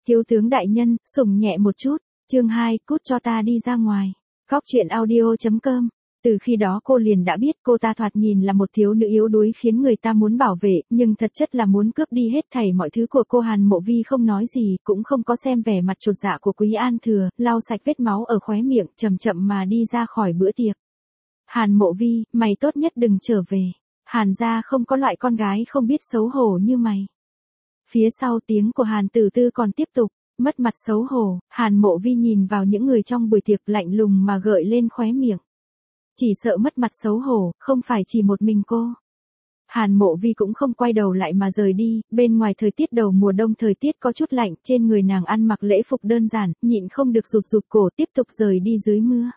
Thiếu tướng đại nhân, sủng nhẹ một chút. Chương 2, cút cho ta đi ra ngoài. Góc truyện audio.com. Từ khi đó cô liền đã biết cô ta thoạt nhìn là một thiếu nữ yếu đuối khiến người ta muốn bảo vệ, nhưng thật chất là muốn cướp đi hết thảy mọi thứ của cô. Hàn Mộ Vi không nói gì, cũng không có xem vẻ mặt chột dạ của Quý An Thừa, lau sạch vết máu ở khóe miệng, chậm chậm mà đi ra khỏi bữa tiệc. Hàn Mộ Vi, mày tốt nhất đừng trở về. Hàn gia không có loại con gái không biết xấu hổ như mày. Phía sau tiếng của Hàn Tử Tư còn tiếp tục. Mất mặt xấu hổ, Hàn Mộ Vi nhìn vào những người trong buổi tiệc lạnh lùng mà gợi lên khóe miệng. Chỉ sợ mất mặt xấu hổ, không phải chỉ một mình cô. Hàn Mộ Vi cũng không quay đầu lại mà rời đi, bên ngoài thời tiết đầu mùa đông thời tiết có chút lạnh, trên người nàng ăn mặc lễ phục đơn giản, nhịn không được rụt rụt cổ tiếp tục rời đi dưới mưa.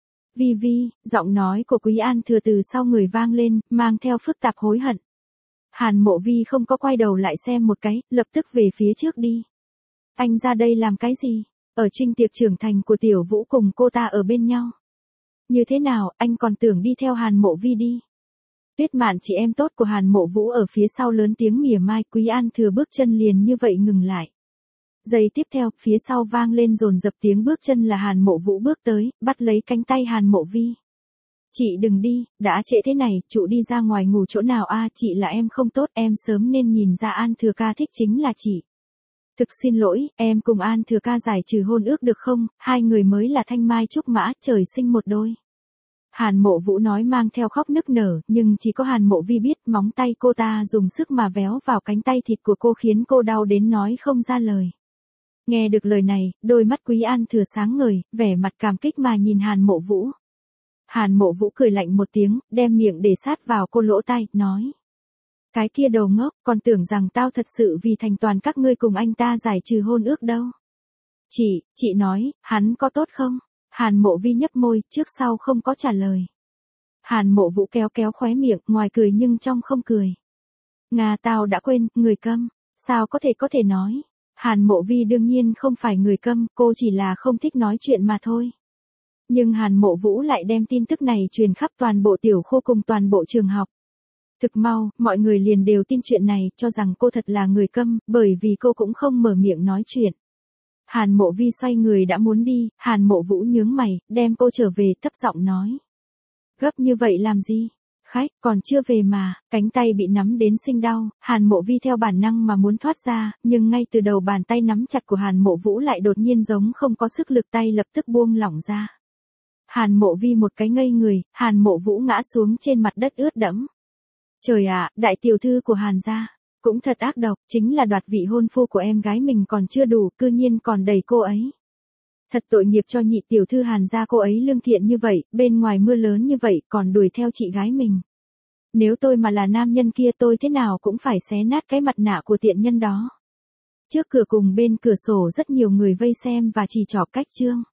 Vi Vi, giọng nói của Quý An Thừa từ sau người vang lên, mang theo phức tạp hối hận. Hàn Mộ Vi không có quay đầu lại xem một cái, lập tức về phía trước đi. Anh ra đây làm cái gì? Ở trinh tiệc trưởng thành của Tiểu Vũ cùng cô ta ở bên nhau. Như thế nào, anh còn tưởng đi theo Hàn Mộ Vi đi. Tuyết Mạn chị em tốt của Hàn Mộ Vũ ở phía sau lớn tiếng mỉa mai. Quý An Thừa bước chân liền như vậy ngừng lại. Giây tiếp theo, phía sau vang lên dồn dập tiếng bước chân là Hàn Mộ Vũ bước tới, bắt lấy cánh tay Hàn Mộ Vi. Chị đừng đi, đã trễ thế này, trụ đi ra ngoài ngủ chỗ nào a? Chị là em không tốt, em sớm nên nhìn ra An Thừa ca thích chính là chị. Thực xin lỗi, em cùng An Thừa ca giải trừ hôn ước được không, hai người mới là thanh mai trúc mã, trời sinh một đôi. Hàn Mộ Vũ nói mang theo khóc nức nở, nhưng chỉ có Hàn Mộ Vi biết móng tay cô ta dùng sức mà véo vào cánh tay thịt của cô khiến cô đau đến nói không ra lời. Nghe được lời này, đôi mắt Quý An Thừa sáng ngời, vẻ mặt cảm kích mà nhìn Hàn Mộ Vũ. Hàn Mộ Vũ cười lạnh một tiếng, đem miệng để sát vào cô lỗ tai, nói. Cái kia đầu ngốc, còn tưởng rằng tao thật sự vì thành toàn các ngươi cùng anh ta giải trừ hôn ước đâu. Chị nói, hắn có tốt không? Hàn Mộ Vi nhấp môi, trước sau không có trả lời. Hàn Mộ Vũ kéo kéo khóe miệng, ngoài cười nhưng trong không cười. Nga tao đã quên, người câm, sao có thể nói. Hàn Mộ Vi đương nhiên không phải người câm, cô chỉ là không thích nói chuyện mà thôi. Nhưng Hàn Mộ Vũ lại đem tin tức này truyền khắp toàn bộ tiểu khu cùng toàn bộ trường học. Thực mau, mọi người liền đều tin chuyện này, cho rằng cô thật là người câm, bởi vì cô cũng không mở miệng nói chuyện. Hàn Mộ Vi xoay người đã muốn đi, Hàn Mộ Vũ nhướng mày, đem cô trở về, thấp giọng nói. Gấp như vậy làm gì? Khách, còn chưa về mà, cánh tay bị nắm đến sinh đau, Hàn Mộ Vi theo bản năng mà muốn thoát ra, nhưng ngay từ đầu bàn tay nắm chặt của Hàn Mộ Vũ lại đột nhiên giống không có sức lực, tay lập tức buông lỏng ra. Hàn Mộ Vi một cái ngây người, Hàn Mộ Vũ ngã xuống trên mặt đất ướt đẫm. Trời ạ, đại tiểu thư của Hàn gia, cũng thật ác độc, chính là đoạt vị hôn phu của em gái mình còn chưa đủ, cư nhiên còn đẩy cô ấy. Thật tội nghiệp cho nhị tiểu thư Hàn gia, cô ấy lương thiện như vậy, bên ngoài mưa lớn như vậy, còn đuổi theo chị gái mình. Nếu tôi mà là nam nhân kia tôi thế nào cũng phải xé nát cái mặt nạ của tiện nhân đó. Trước cửa cùng bên cửa sổ rất nhiều người vây xem và chỉ trỏ cách chương.